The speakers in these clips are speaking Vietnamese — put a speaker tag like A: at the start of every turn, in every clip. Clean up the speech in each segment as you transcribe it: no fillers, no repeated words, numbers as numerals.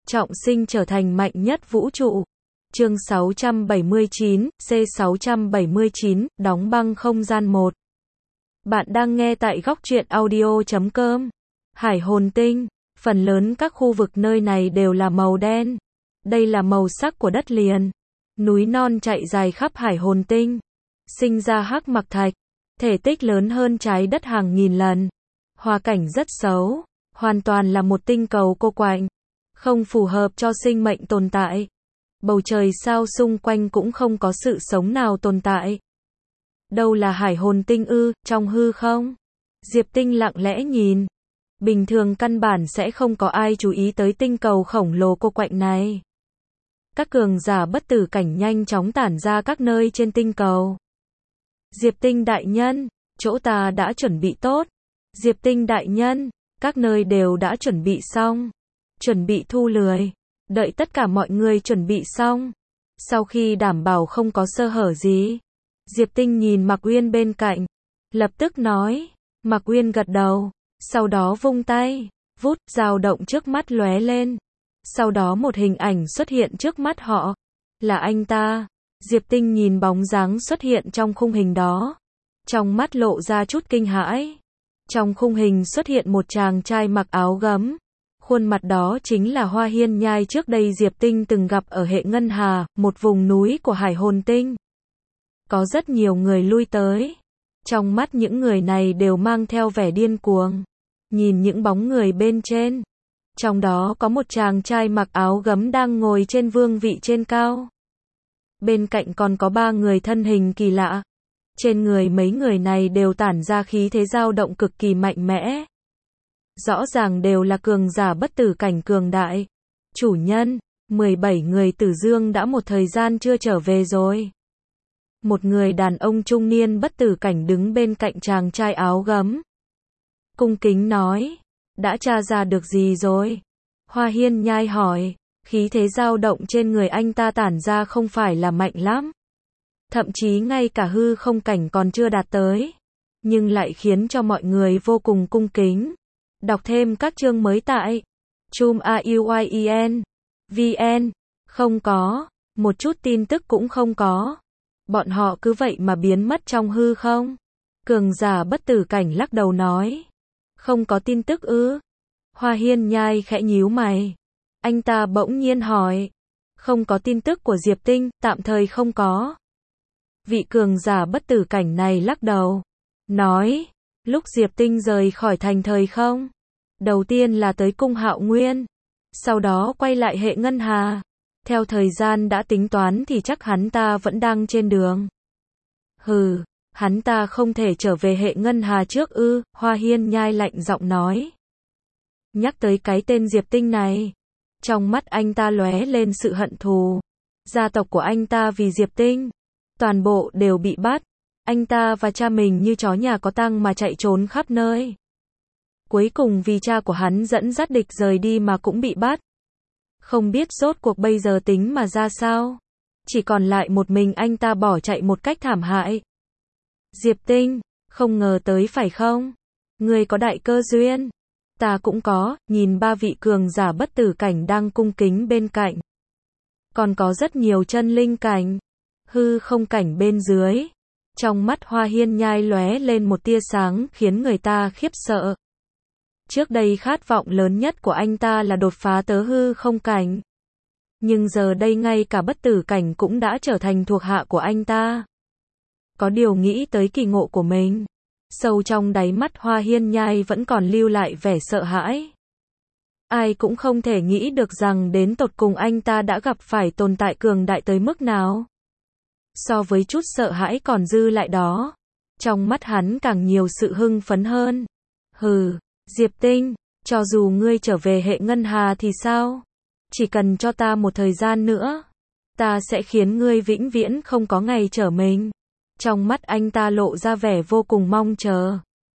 A: trọng sinh trở thành mạnh nhất vũ trụ. Chương 679, C679, đóng băng không gian 1. Bạn đang nghe tại góc truyện audio.com. Hải hồn tinh, phần lớn các khu vực nơi này đều là màu đen. Đây là màu sắc của đất liền. Núi non chạy dài khắp hải hồn tinh. Sinh ra hắc mặc thạch, thể tích lớn hơn trái đất hàng nghìn lần. Hoa cảnh rất xấu, hoàn toàn là một tinh cầu cô quạnh, không phù hợp cho sinh mệnh tồn tại. Bầu trời sao xung quanh cũng không có sự sống nào tồn tại. Đâu là hải hồn tinh ư, trong hư không? Diệp Tinh lặng lẽ nhìn. Bình thường căn bản sẽ không có ai chú ý tới tinh cầu khổng lồ cô quạnh này. Các cường giả bất tử cảnh nhanh chóng tản ra các nơi trên tinh cầu. Diệp Tinh đại nhân, chỗ ta đã chuẩn bị tốt. Diệp Tinh đại nhân, các nơi đều đã chuẩn bị xong. Chuẩn bị thu lười. Đợi tất cả mọi người chuẩn bị xong. Sau khi đảm bảo không có sơ hở gì, Diệp Tinh nhìn Mạc Uyên bên cạnh, lập tức nói. Mạc Uyên gật đầu, sau đó vung tay, vút, dao động trước mắt lóe lên. Sau đó một hình ảnh xuất hiện trước mắt họ. Là anh ta. Diệp Tinh nhìn bóng dáng xuất hiện trong khung hình đó. Trong mắt lộ ra chút kinh hãi. Trong khung hình xuất hiện một chàng trai mặc áo gấm. Khuôn mặt đó chính là Hoa Hiên Nhai trước đây Diệp Tinh từng gặp ở hệ Ngân Hà, một vùng núi của hải hồn tinh. Có rất nhiều người lui tới. Trong mắt những người này đều mang theo vẻ điên cuồng. Nhìn những bóng người bên trên. Trong đó có một chàng trai mặc áo gấm đang ngồi trên vương vị trên cao. Bên cạnh còn có 3 người thân hình kỳ lạ. Trên người mấy người này đều tản ra khí thế dao động cực kỳ mạnh mẽ. Rõ ràng đều là cường giả bất tử cảnh cường đại. Chủ nhân, 17 người Tử Dương đã một thời gian chưa trở về rồi. Một người đàn ông trung niên bất tử cảnh đứng bên cạnh chàng trai áo gấm. Cung kính nói, đã tra ra được gì rồi? Hoa Hiên Nhai hỏi, khí thế dao động trên người anh ta tản ra không phải là mạnh lắm. Thậm chí ngay cả hư không cảnh còn chưa đạt tới. Nhưng lại khiến cho mọi người vô cùng cung kính. Đọc thêm các chương mới tại chum.auyen.vn. Không có, một chút tin tức cũng không có. Bọn họ cứ vậy mà biến mất trong hư không. Cường giả bất tử cảnh lắc đầu nói. Không có tin tức ư? Hoa Hiên Nhai khẽ nhíu mày. Anh ta bỗng nhiên hỏi. Không có tin tức của Diệp Tinh, tạm thời không có. Vị cường giả bất tử cảnh này lắc đầu. Nói, lúc Diệp Tinh rời khỏi thành thời không? Đầu tiên là tới cung Hạo Nguyên. Sau đó quay lại hệ Ngân Hà. Theo thời gian đã tính toán thì chắc hắn ta vẫn đang trên đường. Hừ, hắn ta không thể trở về hệ Ngân Hà trước ư? Hoa Hiên Nhai lạnh giọng nói. Nhắc tới cái tên Diệp Tinh này. Trong mắt anh ta lóe lên sự hận thù. Gia tộc của anh ta vì Diệp Tinh. Toàn bộ đều bị bắt. Anh ta và cha mình như chó nhà có tang mà chạy trốn khắp nơi. Cuối cùng vì cha của hắn dẫn dắt địch rời đi mà cũng bị bắt. Không biết rốt cuộc bây giờ tính mà ra sao. Chỉ còn lại một mình anh ta bỏ chạy một cách thảm hại. Diệp Tinh, không ngờ tới phải không? Ngươi có đại cơ duyên. Ta cũng có, nhìn 3 vị cường giả bất tử cảnh đang cung kính bên cạnh. Còn có rất nhiều chân linh cảnh. Hư không cảnh bên dưới. Trong mắt Hoa Hiên Nhai lóe lên một tia sáng khiến người ta khiếp sợ. Trước đây khát vọng lớn nhất của anh ta là đột phá tới hư không cảnh. Nhưng giờ đây ngay cả bất tử cảnh cũng đã trở thành thuộc hạ của anh ta. Có điều nghĩ tới kỳ ngộ của mình. Sâu trong đáy mắt Hoa Hiên Nhai vẫn còn lưu lại vẻ sợ hãi. Ai cũng không thể nghĩ được rằng đến tột cùng anh ta đã gặp phải tồn tại cường đại tới mức nào. So với chút sợ hãi còn dư lại đó, trong mắt hắn càng nhiều sự hưng phấn hơn. Hừ, Diệp Tinh, cho dù ngươi trở về hệ Ngân Hà thì sao? Chỉ cần cho ta một thời gian nữa, ta sẽ khiến ngươi vĩnh viễn không có ngày trở mình. Trong mắt anh ta lộ ra vẻ vô cùng mong chờ.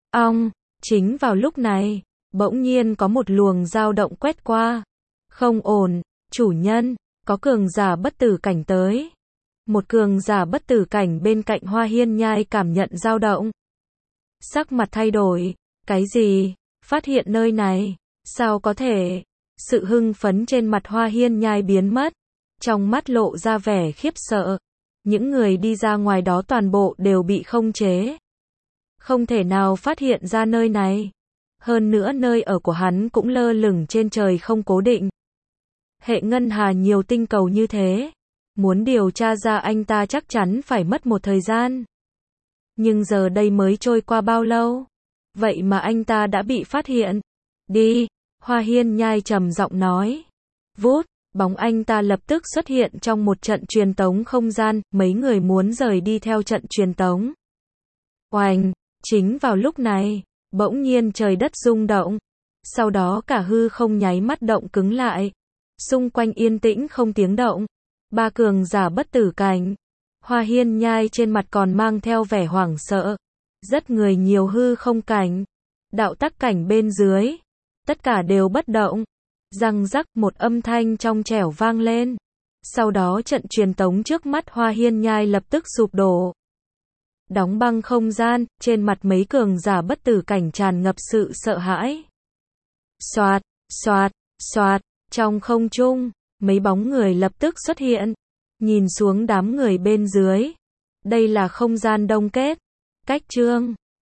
A: Chính vào lúc này, bỗng nhiên có một luồng dao động quét qua. Không ổn, chủ nhân, có cường giả bất tử cảnh tới. Một cường giả bất tử cảnh bên cạnh Hoa Hiên Nhai cảm nhận dao động. Sắc mặt thay đổi. Cái gì? Phát hiện nơi này? Sao có thể? Sự hưng phấn trên mặt Hoa Hiên Nhai biến mất, trong mắt lộ ra vẻ khiếp sợ. Những người đi ra ngoài đó toàn bộ đều bị khống chế. Không thể nào phát hiện ra nơi này. Hơn nữa nơi ở của hắn cũng lơ lửng trên trời không cố định. Hệ ngân hà nhiều tinh cầu như thế. Muốn điều tra ra anh ta chắc chắn phải mất một thời gian. Nhưng giờ đây mới trôi qua bao lâu? Vậy mà anh ta đã bị phát hiện. Đi, Hoa Hiên Nhai trầm giọng nói. Vút, bóng anh ta lập tức xuất hiện trong một trận truyền tống không gian, mấy người muốn rời đi theo trận truyền tống. Oành, chính vào lúc này, bỗng nhiên trời đất rung động. Sau đó cả hư không nháy mắt động cứng lại. Xung quanh yên tĩnh không tiếng động. Ba cường giả bất tử cảnh. Hoa Hiên Nhai trên mặt còn mang theo vẻ hoảng sợ. Rất người nhiều hư không cảnh. Đạo tắc cảnh bên dưới. Tất cả đều bất động. Răng rắc một âm thanh trong trẻo vang lên. Sau đó trận truyền tống trước mắt Hoa Hiên Nhai lập tức sụp đổ. Đóng băng không gian, trên mặt mấy cường giả bất tử cảnh tràn ngập sự sợ hãi. Xoạt, xoạt, xoạt, trong không trung, mấy bóng người lập tức xuất hiện. Nhìn xuống đám người bên dưới. Đây là không gian đông kết. Cách chương